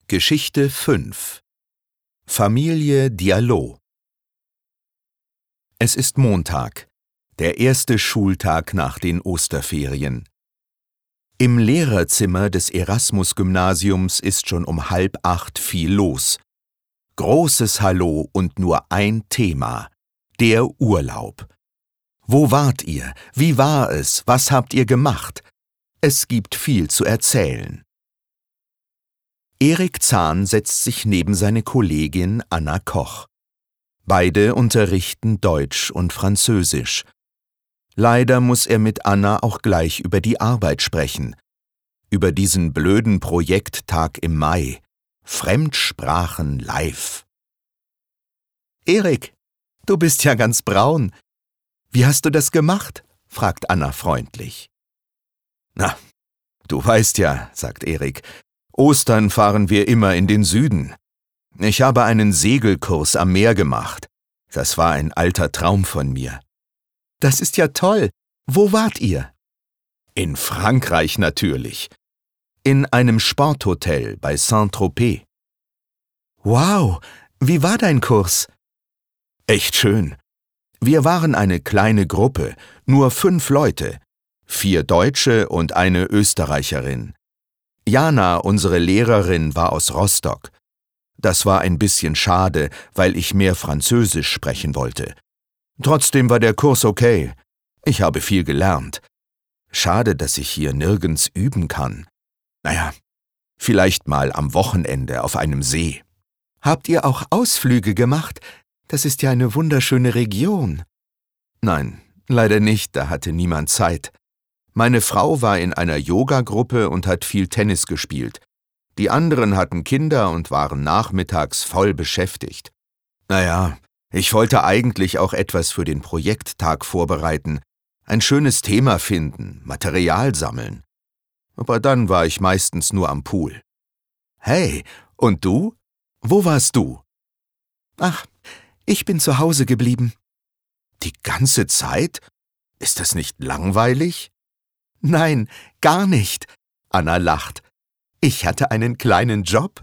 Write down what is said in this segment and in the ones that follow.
Geschichte 5 Familie Diallo. Es ist Montag, der erste Schultag nach den Osterferien. Im Lehrerzimmer des Erasmus-Gymnasiums ist schon um 7:30 viel los. Großes Hallo und nur ein Thema: der Urlaub. Wo wart ihr? Wie war es? Was habt ihr gemacht? Es gibt viel zu erzählen. Erik Zahn setzt sich neben seine Kollegin Anna Koch. Beide unterrichten Deutsch und Französisch. Leider muss er mit Anna auch gleich über die Arbeit sprechen. Über diesen blöden Projekttag im Mai. Fremdsprachen live. »Erik, du bist ja ganz braun. Wie hast du das gemacht?« fragt Anna freundlich. »Na, du weißt ja«, sagt Erik, »Ostern fahren wir immer in den Süden. Ich habe einen Segelkurs am Meer gemacht. Das war ein alter Traum von mir.« »Das ist ja toll. Wo wart ihr?« »In Frankreich natürlich. In einem Sporthotel bei Saint-Tropez.« »Wow, wie war dein Kurs?« »Echt schön. Wir waren eine kleine Gruppe, nur 5 Leute, 4 Deutsche und eine Österreicherin. Jana, unsere Lehrerin, war aus Rostock. Das war ein bisschen schade, weil ich mehr Französisch sprechen wollte. Trotzdem war der Kurs okay. Ich habe viel gelernt. Schade, dass ich hier nirgends üben kann. Naja, vielleicht mal am Wochenende auf einem See.« »Habt ihr auch Ausflüge gemacht? Das ist ja eine wunderschöne Region.« »Nein, leider nicht, da hatte niemand Zeit. Meine Frau war in einer Yoga-Gruppe und hat viel Tennis gespielt. Die anderen hatten Kinder und waren nachmittags voll beschäftigt. Naja, ich wollte eigentlich auch etwas für den Projekttag vorbereiten, ein schönes Thema finden, Material sammeln. Aber dann war ich meistens nur am Pool.« »Hey, und du? Wo warst du?« »Ach, ich bin zu Hause geblieben.« »Die ganze Zeit? Ist das nicht langweilig?« »Nein, gar nicht«, Anna lacht. »Ich hatte einen kleinen Job.«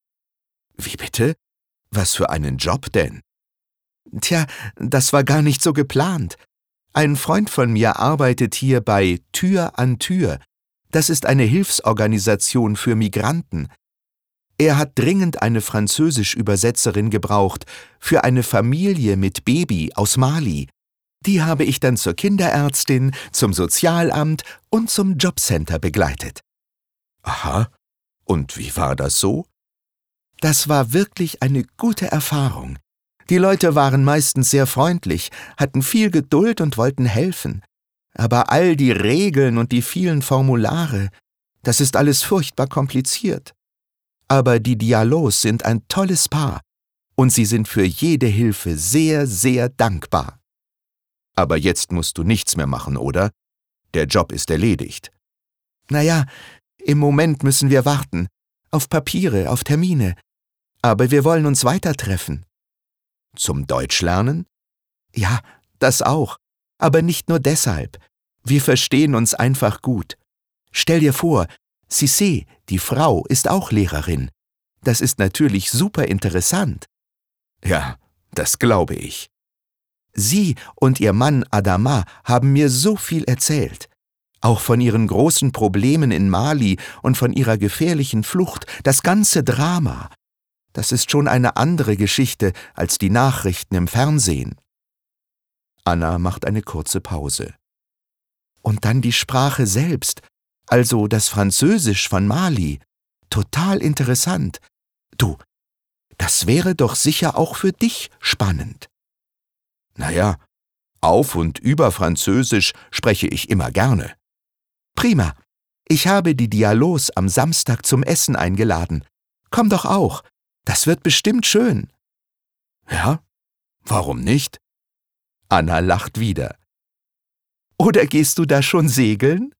»Wie bitte? Was für einen Job denn?« »Tja, das war gar nicht so geplant. Ein Freund von mir arbeitet hier bei Tür an Tür. Das ist eine Hilfsorganisation für Migranten. Er hat dringend eine Französisch-Übersetzerin gebraucht für eine Familie mit Baby aus Mali. Die habe ich dann zur Kinderärztin, zum Sozialamt und zum Jobcenter begleitet.« »Aha, und wie war das so?« »Das war wirklich eine gute Erfahrung. Die Leute waren meistens sehr freundlich, hatten viel Geduld und wollten helfen. Aber all die Regeln und die vielen Formulare, das ist alles furchtbar kompliziert. Aber die Diallos sind ein tolles Paar und sie sind für jede Hilfe sehr, sehr dankbar.« »Aber jetzt musst du nichts mehr machen, oder? Der Job ist erledigt.« »Naja, im Moment müssen wir warten. Auf Papiere, auf Termine. Aber wir wollen uns weiter treffen.« »Zum Deutschlernen?« »Ja, das auch. Aber nicht nur deshalb. Wir verstehen uns einfach gut. Stell dir vor, Cissé, die Frau, ist auch Lehrerin. Das ist natürlich super interessant.« »Ja, das glaube ich.« »Sie und ihr Mann Adama haben mir so viel erzählt. Auch von ihren großen Problemen in Mali und von ihrer gefährlichen Flucht, das ganze Drama. Das ist schon eine andere Geschichte als die Nachrichten im Fernsehen.« Anna macht eine kurze Pause. »Und dann die Sprache selbst, also das Französisch von Mali. Total interessant. Du, das wäre doch sicher auch für dich spannend.« »Naja, auf und über Französisch spreche ich immer gerne.« »Prima. Ich habe die Diallos am Samstag zum Essen eingeladen. Komm doch auch. Das wird bestimmt schön.« »Ja, warum nicht?« Anna lacht wieder. »Oder gehst du da schon segeln?«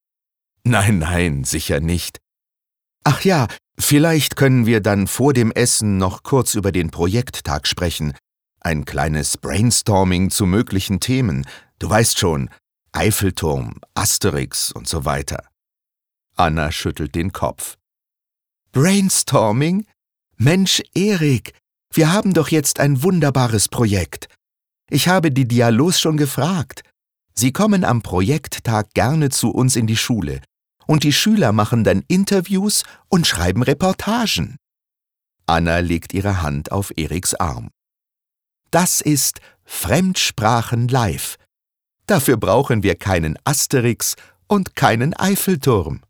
»Nein, sicher nicht.« »Ach ja, vielleicht können wir dann vor dem Essen noch kurz über den Projekttag sprechen. Ein kleines Brainstorming zu möglichen Themen. Du weißt schon, Eiffelturm, Asterix und so weiter.« Anna schüttelt den Kopf. »Brainstorming? Mensch, Erik, wir haben doch jetzt ein wunderbares Projekt. Ich habe die Dialos schon gefragt. Sie kommen am Projekttag gerne zu uns in die Schule. Und die Schüler machen dann Interviews und schreiben Reportagen. Anna legt ihre Hand auf Eriks Arm. Das ist Fremdsprachen live. Dafür brauchen wir keinen Asterix und keinen Eiffelturm.